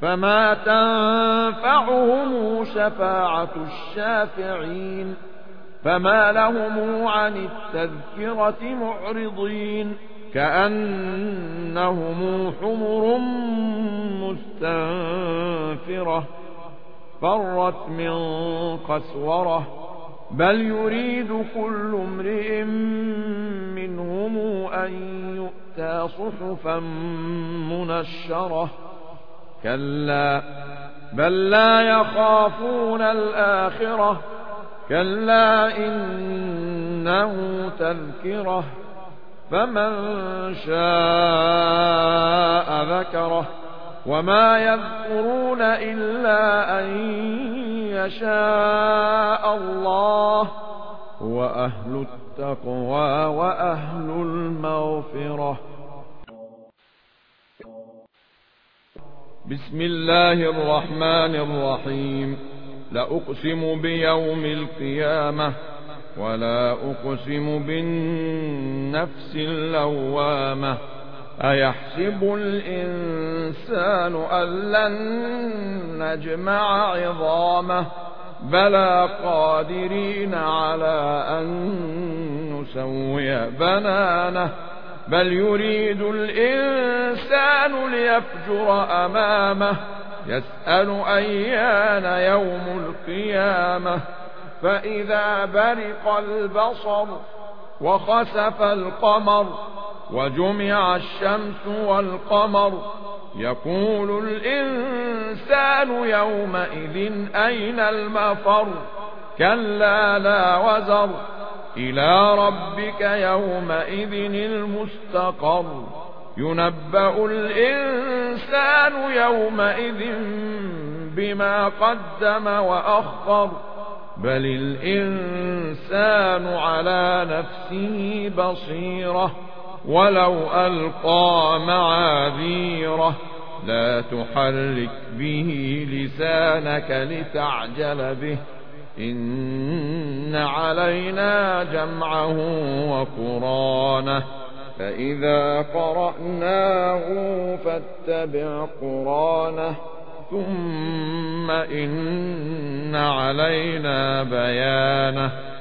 فما تنفعهم شفاعة الشافعين فما لهم عن التذكرة معرضين كأنهم حمر مستنفرة فرت من قسورة بل يريد كل امرئ منهم أن يؤتى صحفا منشرة كلا بل لا يخافون الآخرة كلا إنه تذكرة فمن شاء ذكره وما يذكرون إلا أن يشاء الله هو أهل التقوى وأهل المغفرة. بسم الله الرحمن الرحيم. لأقسم بيوم القيامة ولا أقسم بالنفس اللوامة أيحسب الإنسان أن لن نجمع عظامه بلى قادرين على أن نسوي بنانه بل يريد الإنسان ليفجر أمامه يسأل أيان يوم القيامة فإذا برق البصر وخسف القمر وجمع الشمس والقمر يقول الإنسان يومئذ أين المفر كلا لا وزر إلى ربك يومئذ المستقر ينبأ الإنسان يومئذ بما قدم وأخر بل الإنسان على نفسه بصيرة ولو ألقى معاذيره لا تحرك به لسانك لتعجل به إن علينا جمعه وقرانه فإذا قرأناه فاتبع قرانه ثم إن علينا بيانه